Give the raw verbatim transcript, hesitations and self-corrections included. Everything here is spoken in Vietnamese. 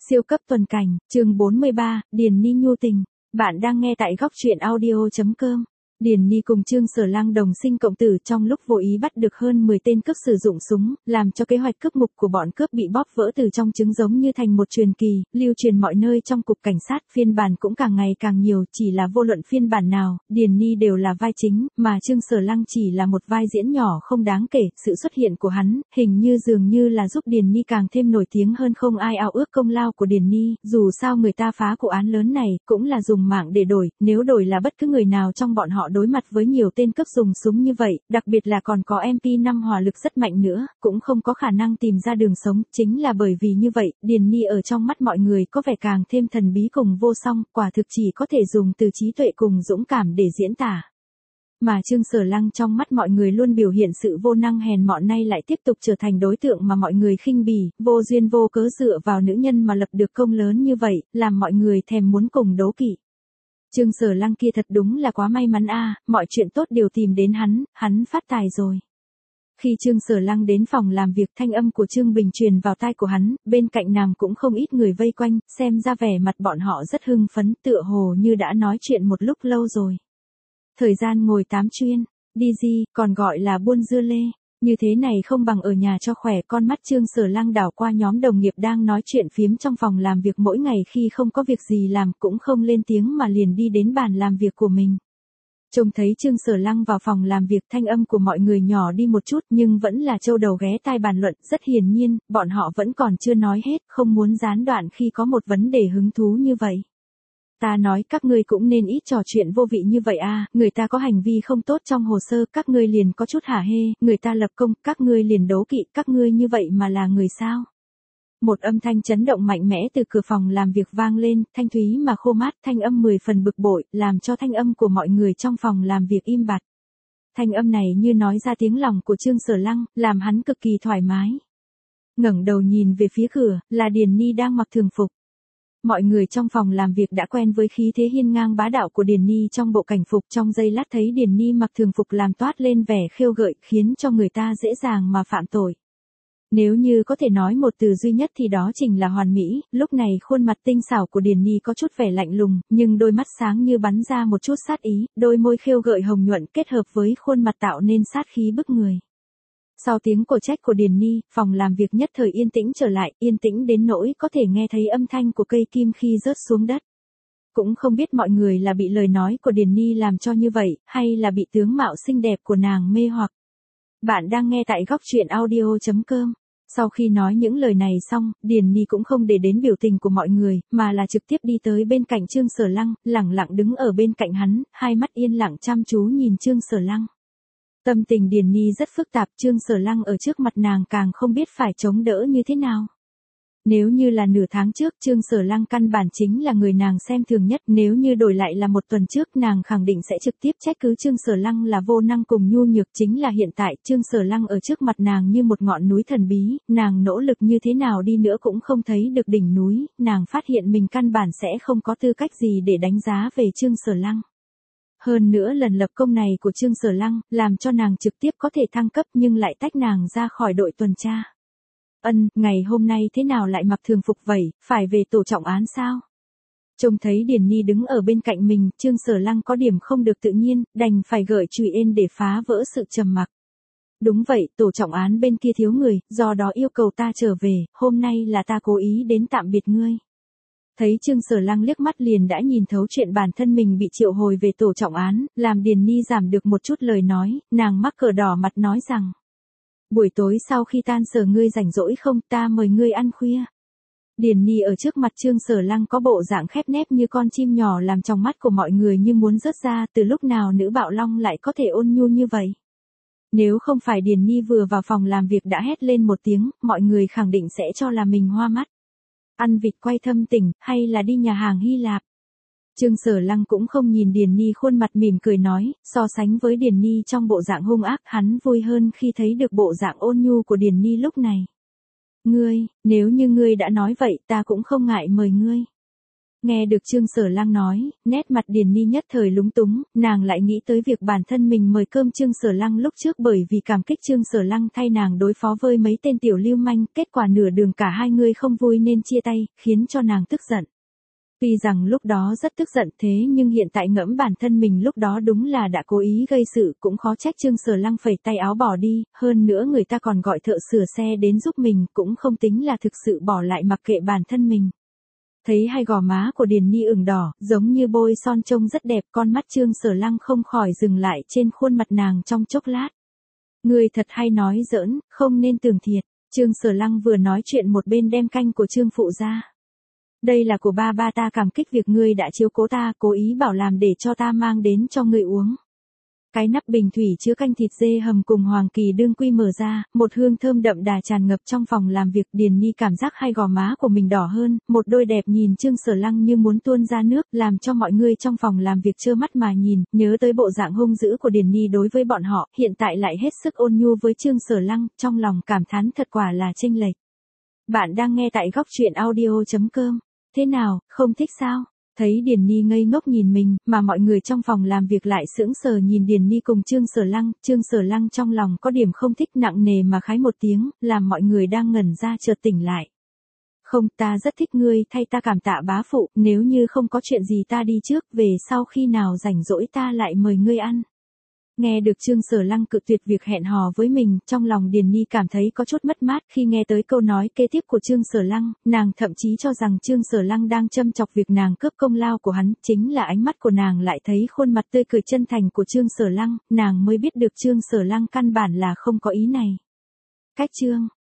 Siêu cấp tuần cảnh, chương bốn mươi ba, Điền Ni nhu tình. Bạn đang nghe tại góc truyện audio chấm com. Điền Ni cùng Trương Sở Lăng đồng sinh cộng tử trong lúc vô ý bắt được hơn mười tên cướp sử dụng súng, làm cho kế hoạch cướp mục của bọn cướp bị bóp vỡ từ trong trứng giống như thành một truyền kỳ, lưu truyền mọi nơi trong cục cảnh sát, phiên bản cũng càng ngày càng nhiều, chỉ là vô luận phiên bản nào, Điền Ni đều là vai chính, mà Trương Sở Lăng chỉ là một vai diễn nhỏ không đáng kể, sự xuất hiện của hắn, hình như dường như là giúp Điền Ni càng thêm nổi tiếng hơn, không ai ao ước công lao của Điền Ni, dù sao người ta phá vụ án lớn này, cũng là dùng mạng để đổi, nếu đổi là bất cứ người nào trong bọn họ đối mặt với nhiều tên cướp dùng súng như vậy, đặc biệt là còn có em pê năm hỏa lực rất mạnh nữa, cũng không có khả năng tìm ra đường sống, chính là bởi vì như vậy, Điền Ni ở trong mắt mọi người có vẻ càng thêm thần bí cùng vô song, quả thực chỉ có thể dùng từ trí tuệ cùng dũng cảm để diễn tả. Mà Trương Sở Lăng trong mắt mọi người luôn biểu hiện sự vô năng hèn mọn, nay lại tiếp tục trở thành đối tượng mà mọi người khinh bỉ, vô duyên vô cớ dựa vào nữ nhân mà lập được công lớn như vậy, làm mọi người thèm muốn cùng đố kỵ. Trương Sở Lăng kia thật đúng là quá may mắn a, mọi chuyện tốt đều tìm đến hắn, hắn phát tài rồi. Khi Trương Sở Lăng đến phòng làm việc, thanh âm của Trương Bình truyền vào tai của hắn, bên cạnh nàng cũng không ít người vây quanh, xem ra vẻ mặt bọn họ rất hưng phấn, tựa hồ như đã nói chuyện một lúc lâu rồi. Thời gian ngồi tám chuyên, đi gì, còn gọi là buôn dưa lê. Như thế này không bằng ở nhà cho khỏe. Con mắt Trương Sở Lăng đảo qua nhóm đồng nghiệp đang nói chuyện phiếm trong phòng làm việc, mỗi ngày khi không có việc gì làm cũng không lên tiếng mà liền đi đến bàn làm việc của mình. Trông thấy Trương Sở Lăng vào phòng làm việc, thanh âm của mọi người nhỏ đi một chút nhưng vẫn là châu đầu ghé tai bàn luận, rất hiển nhiên, bọn họ vẫn còn chưa nói hết, không muốn gián đoạn khi có một vấn đề hứng thú như vậy. Ta nói các ngươi cũng nên ít trò chuyện vô vị như vậy a, người ta có hành vi không tốt trong hồ sơ, các ngươi liền có chút hả hê, người ta lập công, các ngươi liền đố kỵ, các ngươi như vậy mà là người sao? Một âm thanh chấn động mạnh mẽ từ cửa phòng làm việc vang lên, thanh thúy mà khô mát, thanh âm mười phần bực bội, làm cho thanh âm của mọi người trong phòng làm việc im bặt. Thanh âm này như nói ra tiếng lòng của Trương Sở Lăng, làm hắn cực kỳ thoải mái. Ngẩng đầu nhìn về phía cửa, là Điền Ni đang mặc thường phục. Mọi người trong phòng làm việc đã quen với khí thế hiên ngang bá đạo của Điền Ni trong bộ cảnh phục, trong giây lát thấy Điền Ni mặc thường phục làm toát lên vẻ khêu gợi, khiến cho người ta dễ dàng mà phạm tội. Nếu như có thể nói một từ duy nhất thì đó chính là hoàn mỹ, lúc này khuôn mặt tinh xảo của Điền Ni có chút vẻ lạnh lùng, nhưng đôi mắt sáng như bắn ra một chút sát ý, đôi môi khêu gợi hồng nhuận kết hợp với khuôn mặt tạo nên sát khí bức người. Sau tiếng cổ trách của Điền Ni, phòng làm việc nhất thời yên tĩnh trở lại, yên tĩnh đến nỗi có thể nghe thấy âm thanh của cây kim khi rớt xuống đất. Cũng không biết mọi người là bị lời nói của Điền Ni làm cho như vậy, hay là bị tướng mạo xinh đẹp của nàng mê hoặc. Bạn đang nghe tại góc truyện audio chấm com. Sau khi nói những lời này xong, Điền Ni cũng không để đến biểu tình của mọi người, mà là trực tiếp đi tới bên cạnh Trương Sở Lăng, lẳng lặng đứng ở bên cạnh hắn, hai mắt yên lặng chăm chú nhìn Trương Sở Lăng. Tâm tình Điền Ni rất phức tạp, Trương Sở Lăng ở trước mặt nàng càng không biết phải chống đỡ như thế nào. Nếu như là nửa tháng trước, Trương Sở Lăng căn bản chính là người nàng xem thường nhất, nếu như đổi lại là một tuần trước, nàng khẳng định sẽ trực tiếp trách cứ Trương Sở Lăng là vô năng cùng nhu nhược, chính là hiện tại, Trương Sở Lăng ở trước mặt nàng như một ngọn núi thần bí, nàng nỗ lực như thế nào đi nữa cũng không thấy được đỉnh núi, nàng phát hiện mình căn bản sẽ không có tư cách gì để đánh giá về Trương Sở Lăng. Hơn nữa lần lập công này của Trương Sở Lăng, làm cho nàng trực tiếp có thể thăng cấp nhưng lại tách nàng ra khỏi đội tuần tra. Ân, ngày hôm nay thế nào lại mặc thường phục vậy, phải về tổ trọng án sao? Trông thấy Điền Ni đứng ở bên cạnh mình, Trương Sở Lăng có điểm không được tự nhiên, đành phải gợi chùy ên để phá vỡ sự trầm mặc. Đúng vậy, tổ trọng án bên kia thiếu người, do đó yêu cầu ta trở về, hôm nay là ta cố ý đến tạm biệt ngươi. Thấy Trương Sở Lăng liếc mắt liền đã nhìn thấu chuyện bản thân mình bị triệu hồi về tổ trọng án, làm Điền Ni giảm được một chút lời nói, nàng mắc cỡ đỏ mặt nói rằng. Buổi tối sau khi tan sở ngươi rảnh rỗi không, ta mời ngươi ăn khuya. Điền Ni ở trước mặt Trương Sở Lăng có bộ dạng khép nép như con chim nhỏ, làm trong mắt của mọi người như muốn rớt ra, từ lúc nào nữ bạo long lại có thể ôn nhu như vậy. Nếu không phải Điền Ni vừa vào phòng làm việc đã hét lên một tiếng, mọi người khẳng định sẽ cho là mình hoa mắt. Ăn vịt quay thâm tình, hay là đi nhà hàng Hy Lạp? Trương Sở Lăng cũng không nhìn Điền Ni, khuôn mặt mỉm cười nói, so sánh với Điền Ni trong bộ dạng hung ác, hắn vui hơn khi thấy được bộ dạng ôn nhu của Điền Ni lúc này. Ngươi, nếu như ngươi đã nói vậy, ta cũng không ngại mời ngươi. Nghe được Trương Sở Lăng nói, nét mặt Điền Ni nhất thời lúng túng, nàng lại nghĩ tới việc bản thân mình mời cơm Trương Sở Lăng lúc trước bởi vì cảm kích Trương Sở Lăng thay nàng đối phó với mấy tên tiểu lưu manh, kết quả nửa đường cả hai người không vui nên chia tay, khiến cho nàng tức giận. Tuy rằng lúc đó rất tức giận thế nhưng hiện tại ngẫm bản thân mình lúc đó đúng là đã cố ý gây sự, cũng khó trách Trương Sở Lăng phẩy tay áo bỏ đi, hơn nữa người ta còn gọi thợ sửa xe đến giúp mình, cũng không tính là thực sự bỏ lại mặc kệ bản thân mình. Thấy hai gò má của Điền Ni ửng đỏ, giống như bôi son trông rất đẹp, con mắt Trương Sở Lăng không khỏi dừng lại trên khuôn mặt nàng trong chốc lát. Người thật hay nói giỡn, không nên tưởng thiệt. Trương Sở Lăng vừa nói chuyện một bên đem canh của Trương phụ ra. Đây là của ba ba, ta cảm kích việc ngươi đã chiếu cố ta, cố ý bảo làm để cho ta mang đến cho ngươi uống. Cái nắp bình thủy chứa canh thịt dê hầm cùng hoàng kỳ đương quy mở ra, một hương thơm đậm đà tràn ngập trong phòng làm việc. Điền Ni cảm giác hai gò má của mình đỏ hơn, một đôi đẹp nhìn Trương Sở Lăng như muốn tuôn ra nước, làm cho mọi người trong phòng làm việc trơ mắt mà nhìn, nhớ tới bộ dạng hung dữ của Điền Ni đối với bọn họ, hiện tại lại hết sức ôn nhu với Trương Sở Lăng, trong lòng cảm thán thật quả là chênh lệch. Bạn đang nghe tại góc truyện audio chấm com. Thế nào, không thích sao? Thấy Điền Ni ngây ngốc nhìn mình, mà mọi người trong phòng làm việc lại sững sờ nhìn Điền Ni cùng Trương Sở Lăng, Trương Sở Lăng trong lòng có điểm không thích, nặng nề mà khái một tiếng, làm mọi người đang ngẩn ra chợt tỉnh lại. Không, ta rất thích ngươi, thay ta cảm tạ bá phụ, nếu như không có chuyện gì ta đi trước, về sau khi nào rảnh rỗi ta lại mời ngươi ăn. Nghe được Trương Sở Lăng cự tuyệt việc hẹn hò với mình, trong lòng Điền Ni cảm thấy có chút mất mát khi nghe tới câu nói kế tiếp của Trương Sở Lăng, nàng thậm chí cho rằng Trương Sở Lăng đang châm chọc việc nàng cướp công lao của hắn, chính là ánh mắt của nàng lại thấy khuôn mặt tươi cười chân thành của Trương Sở Lăng, nàng mới biết được Trương Sở Lăng căn bản là không có ý này. Cách Trương